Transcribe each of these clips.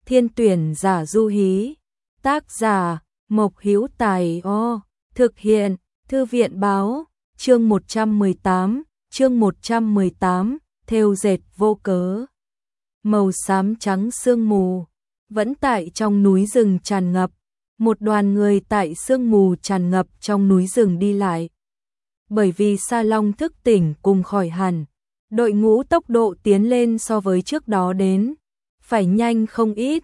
Thiên tuyển giả du hí. Tác giả Mộc Hữu Tài. Thực hiện Thư viện báo. Chương 118, thêu dệt vô cớ. Màu xám trắng sương mù vẫn tại trong núi rừng tràn ngập, một đoàn người tại sương mù tràn ngập trong núi rừng đi lại. Bởi vì Sa Long thức tỉnh cùng khỏi hẳn, đội ngũ tốc độ tiến lên so với trước đó đến phải nhanh không ít.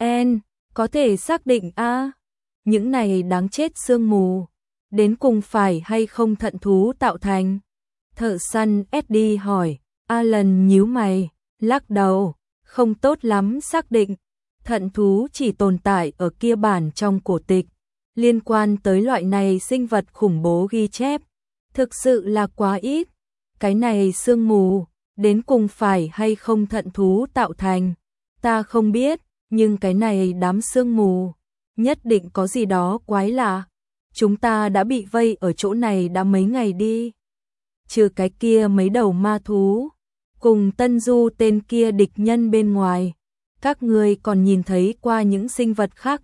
Có thể xác định những này đáng chết sương mù đến cùng phải hay không thận thú tạo thành? Thợ săn Eddie hỏi. Alan nhíu mày, lắc đầu, không tốt lắm xác định. Thận thú chỉ tồn tại ở kia bản trong cổ tịch liên quan tới loại này sinh vật khủng bố ghi chép, thực sự là quá ít. Cái này sương mù đến cùng phải hay không thận thú tạo thành, ta không biết, nhưng cái này đám sương mù nhất định có gì đó quái lạ. Chúng ta đã bị vây ở chỗ này đã mấy ngày đi. Trừ cái kia mấy đầu ma thú cùng Tân Du tên kia địch nhân bên ngoài, các ngươi còn nhìn thấy qua những sinh vật khác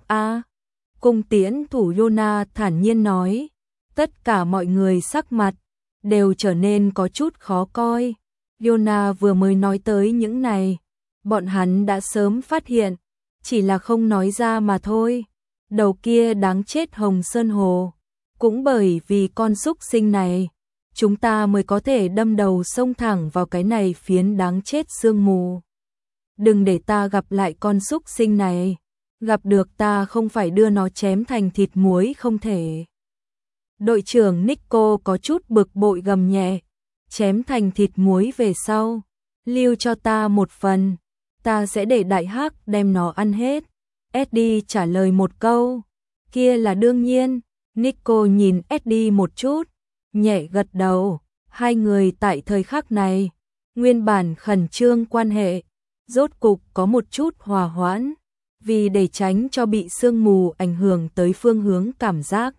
Cung tiễn thủ Yona thản nhiên nói. Tất cả mọi người sắc mặt đều trở nên có chút khó coi. Yona vừa mới nói tới những này, bọn hắn đã sớm phát hiện, chỉ là không nói ra mà thôi. Đầu kia đáng chết Hồng Sơn Hồ, cũng bởi vì con súc sinh này, chúng ta mới có thể đâm đầu xông thẳng vào cái này phiến đáng chết sương mù. Đừng để ta gặp lại con súc sinh này, gặp được ta không phải đưa nó chém thành thịt muối không thể. Đội trưởng Nico có chút bực bội gầm nhẹ. Chém thành thịt muối về sau, lưu cho ta một phần, ta sẽ để đại hắc đem nó ăn hết. Eddie trả lời một câu. Kia là đương nhiên. Nico nhìn Eddie một chút, nhẹ gật đầu. Hai người tại thời khắc này, nguyên bản khẩn trương quan hệ, rốt cục có một chút hòa hoãn, vì để tránh cho bị sương mù ảnh hưởng tới phương hướng cảm giác.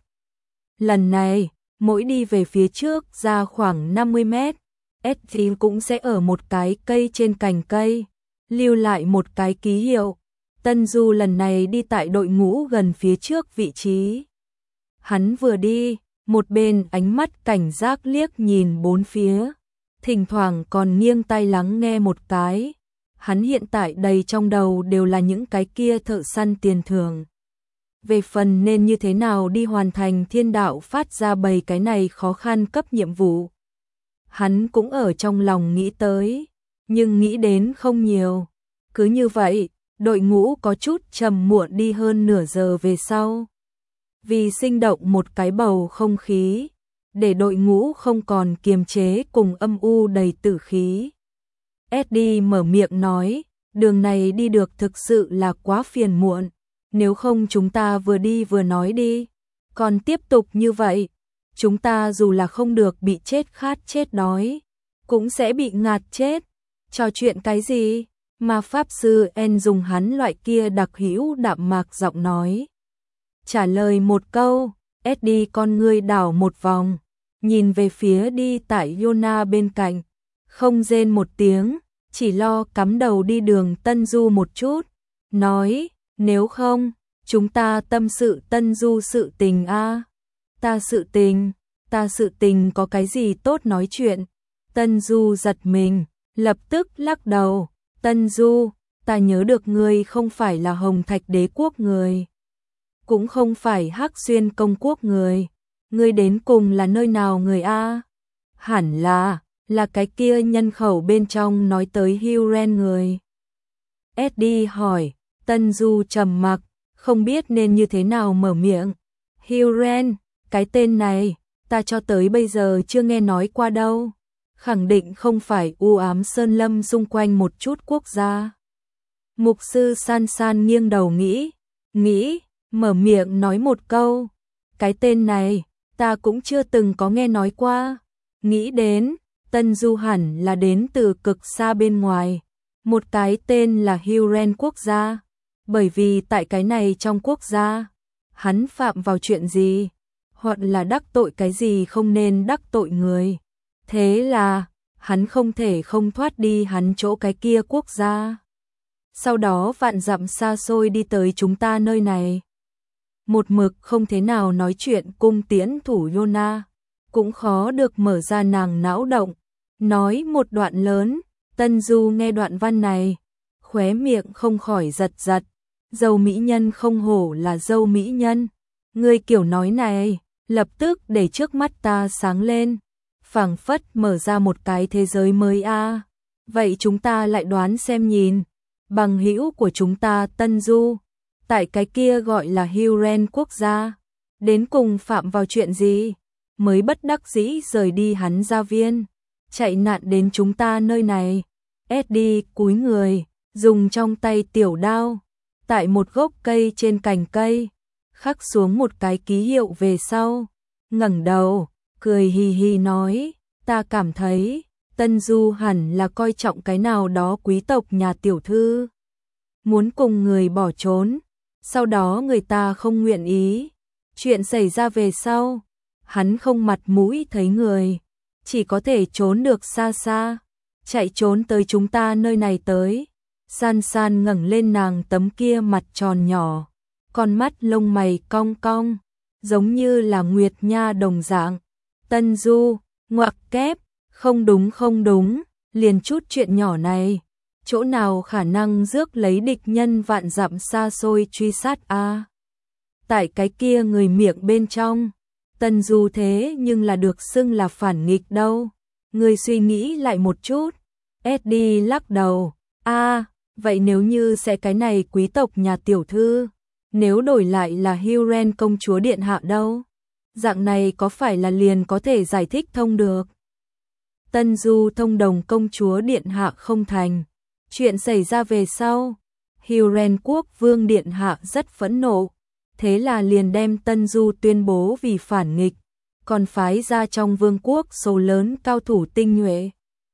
Lần này, mỗi đi về phía trước ra khoảng 50 mét, Eddie cũng sẽ ở một cái cây trên cành cây, lưu lại một cái ký hiệu. Tân Du lần này đi tại đội ngũ gần phía trước vị trí. Hắn vừa đi, một bên ánh mắt cảnh giác liếc nhìn bốn phía, thỉnh thoảng còn nghiêng tai lắng nghe một cái. Hắn hiện tại đầy trong đầu đều là những cái kia thợ săn tiền thưởng. Về phần nên như thế nào đi hoàn thành thiên đạo phát ra bầy cái này khó khăn cấp nhiệm vụ, hắn cũng ở trong lòng nghĩ tới, nhưng nghĩ đến không nhiều. Cứ như vậy, đội ngũ có chút trầm muộn đi hơn nửa giờ về sau. Vì sinh động một cái bầu không khí, để đội ngũ không còn kiềm chế cùng âm u đầy tử khí, Eddie mở miệng nói, đường này đi được thực sự là quá phiền muộn, nếu không chúng ta vừa đi vừa nói đi, còn tiếp tục như vậy, chúng ta dù là không được bị chết khát chết đói, cũng sẽ bị ngạt chết. Trò chuyện cái gì? Mà Pháp Sư En dùng hắn loại kia đặc hữu đạm mạc giọng nói. Trả lời một câu, Eddie con ngươi đảo một vòng, nhìn về phía đi tại Yona bên cạnh, không rên một tiếng, chỉ lo cắm đầu đi đường Tân Du một chút, nói, nếu không, chúng ta tâm sự Tân Du sự tình Ta sự tình có cái gì tốt nói chuyện? Tân Du giật mình, lập tức lắc đầu. Tân Du, ta nhớ được ngươi không phải là Hồng Thạch Đế quốc người, cũng không phải Hắc Xuyên công quốc người, ngươi đến cùng là nơi nào người Hẳn là cái kia nhân khẩu bên trong nói tới Huren người. Eddie hỏi. Tân Du trầm mặc, không biết nên như thế nào mở miệng. Huren, cái tên này, ta cho tới bây giờ chưa nghe nói qua đâu. Khẳng định không phải u ám sơn lâm xung quanh một chút quốc gia. Mục sư San San nghiêng đầu nghĩ, mở miệng nói một câu. Cái tên này, ta cũng chưa từng có nghe nói qua. Nghĩ đến, Tân Du hẳn là đến từ cực xa bên ngoài. Một cái tên là Huren quốc gia. Bởi vì tại cái này trong quốc gia, hắn phạm vào chuyện gì, hoặc là đắc tội cái gì không nên đắc tội người. Thế là, hắn không thể không thoát đi hắn chỗ cái kia quốc gia. sau đó vạn dặm xa xôi đi tới chúng ta nơi này. Một mực không thế nào nói chuyện cung tiễn thủ Yona, cũng khó được mở ra nàng não động, nói một đoạn lớn. Tân Du nghe đoạn văn này, khóe miệng không khỏi giật giật, dâu mỹ nhân không hổ là dâu mỹ nhân, người kiểu nói này, lập tức để trước mắt ta sáng lên, phảng phất mở ra một cái thế giới mới a. Vậy chúng ta lại đoán xem nhìn, bằng hữu của chúng ta Tân Du, tại cái kia gọi là Huren quốc gia, đến cùng phạm vào chuyện gì, mới bất đắc dĩ rời đi hắn gia viên, chạy nạn đến chúng ta nơi này. Eddie cúi người, dùng trong tay tiểu đao, tại một gốc cây trên cành cây, khắc xuống một cái ký hiệu về sau, ngẩng đầu, cười hì hì nói, ta cảm thấy, Tân Du hẳn là coi trọng cái nào đó quý tộc nhà tiểu thư, muốn cùng người bỏ trốn, sau đó người ta không nguyện ý, chuyện xảy ra về sau, hắn không mặt mũi thấy người, chỉ có thể trốn được xa xa, chạy trốn tới chúng ta nơi này tới. San San ngẩng lên nàng tấm kia mặt tròn nhỏ, con mắt lông mày cong cong, giống như là nguyệt nha đồng dạng. Tân Du, ngoặc kép, không đúng, liền chút chuyện nhỏ này, chỗ nào khả năng rước lấy địch nhân vạn dặm xa xôi truy sát a. Tại cái kia người miệng bên trong, Tân Du thế nhưng là được xưng là phản nghịch đâu. Người suy nghĩ lại một chút. Eddie lắc đầu, vậy nếu như sẽ cái này quý tộc nhà tiểu thư, nếu đổi lại là Huren công chúa điện hạ đâu? Dạng này có phải là liền có thể giải thích thông được? Tân Du thông đồng công chúa điện hạ không thành. Chuyện xảy ra về sau, Huren quốc vương điện hạ rất phẫn nộ, thế là liền đem Tân Du tuyên bố vì phản nghịch, còn phái ra trong vương quốc số lớn cao thủ tinh nhuệ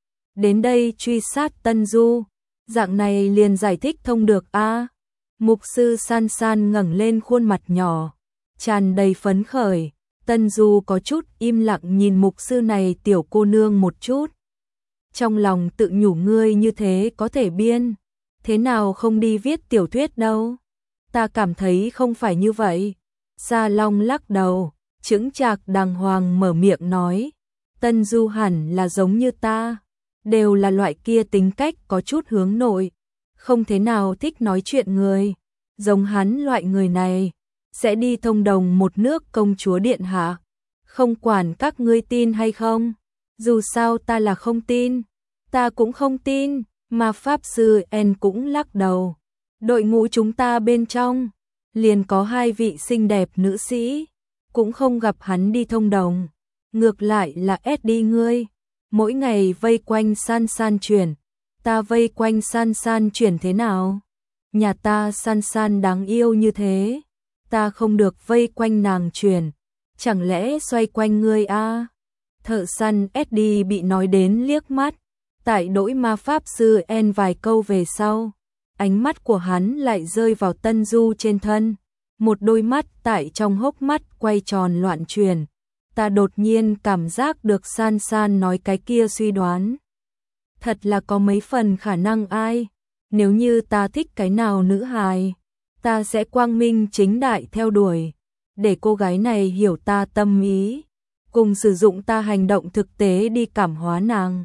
đến đây truy sát Tân Du, dạng này liền giải thích thông được a. Mục sư San San ngẩng lên khuôn mặt nhỏ, tràn đầy phấn khởi. Tân Du có chút im lặng nhìn mục sư này tiểu cô nương một chút. Trong lòng tự nhủ ngươi như thế có thể biên, thế nào không đi viết tiểu thuyết đâu. Ta cảm thấy không phải như vậy. Sa Long lắc đầu, chững chạc đàng hoàng mở miệng nói, Tân Du hẳn là giống như ta, đều là loại kia tính cách có chút hướng nội, không thế nào thích nói chuyện người, giống hắn loại người này, sẽ đi thông đồng một nước công chúa điện hạ, không quản các ngươi tin hay không, dù sao ta là không tin, ta cũng không tin, mà Pháp Sư En cũng lắc đầu, đội ngũ chúng ta bên trong, liền có 2 vị xinh đẹp nữ sĩ, cũng không gặp hắn đi thông đồng, ngược lại là Eddie ngươi, mỗi ngày vây quanh San San chuyển, ta vây quanh San San chuyển thế nào? Nhà ta San San đáng yêu như thế, ta không được vây quanh nàng chuyển, chẳng lẽ xoay quanh ngươi a? Thợ săn Eddie bị nói đến liếc mắt, tại đỗi ma Pháp Sư En vài câu về sau, ánh mắt của hắn lại rơi vào Tân Du trên thân, một đôi mắt tại trong hốc mắt quay tròn loạn chuyển. Ta đột nhiên cảm giác được San San nói cái kia suy đoán. Thật là có mấy phần khả năng ai, nếu như ta thích cái nào nữ hài, ta sẽ quang minh chính đại theo đuổi, để cô gái này hiểu ta tâm ý, cùng sử dụng ta hành động thực tế đi cảm hóa nàng,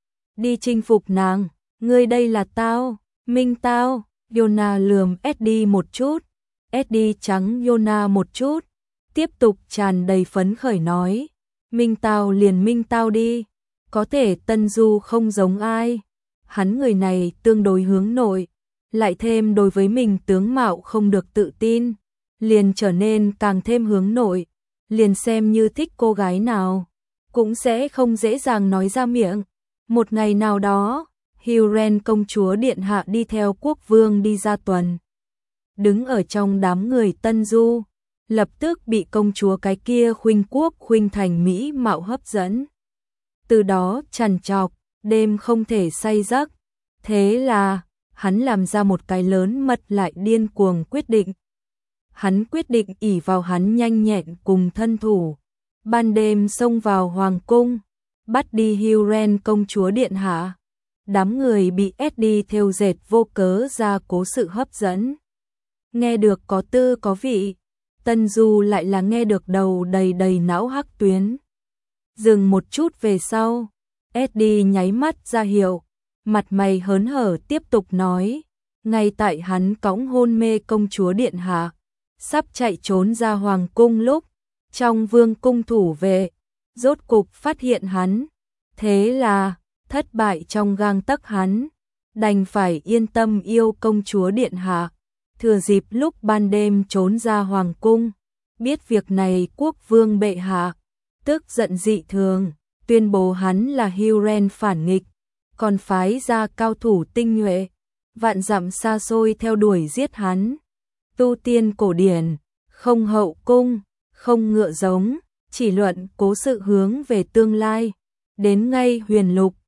đi chinh phục nàng. Ngươi đây là tao, minh tao. Yona lườm Eddie một chút, Eddie trắng Yona một chút, tiếp tục tràn đầy phấn khởi nói, minh tao liền minh tao đi, có thể Tân Du không giống ai, hắn người này tương đối hướng nội, lại thêm đối với mình tướng mạo không được tự tin, liền trở nên càng thêm hướng nội, liền xem như thích cô gái nào, cũng sẽ không dễ dàng nói ra miệng. Một ngày nào đó, Huren công chúa điện hạ đi theo quốc vương đi ra tuần, đứng ở trong đám người Tân Du, lập tức bị công chúa cái kia khuynh quốc khuynh thành mỹ mạo hấp dẫn. Từ đó trằn trọc, đêm không thể say giấc. Thế là, hắn làm ra một cái lớn mật lại điên cuồng quyết định. Hắn quyết định ỷ vào hắn nhanh nhẹn cùng thân thủ, ban đêm xông vào hoàng cung, bắt đi Huren công chúa điện hạ, đám người bị Eddie thêu dệt vô cớ ra cố sự hấp dẫn. Nghe được có tư có vị, Tân Du lại là nghe được đầu đầy đầy não hắc tuyến. Dừng một chút về sau, Eddie nháy mắt ra hiệu, mặt mày hớn hở tiếp tục nói, ngay tại hắn cõng hôn mê công chúa điện hạ, sắp chạy trốn ra hoàng cung lúc, trong vương cung thủ vệ, rốt cục phát hiện hắn, thế là, thất bại trong gang tấc hắn, đành phải yên tâm yêu công chúa điện hạ, thừa dịp lúc ban đêm trốn ra hoàng cung, biết việc này quốc vương bệ hạ, tức giận dị thường, tuyên bố hắn là Huren phản nghịch, còn phái ra cao thủ tinh nhuệ, vạn dặm xa xôi theo đuổi giết hắn. Tu tiên cổ điển, không hậu cung, không ngựa giống, chỉ luận cố sự hướng về tương lai, đến ngay huyền lục,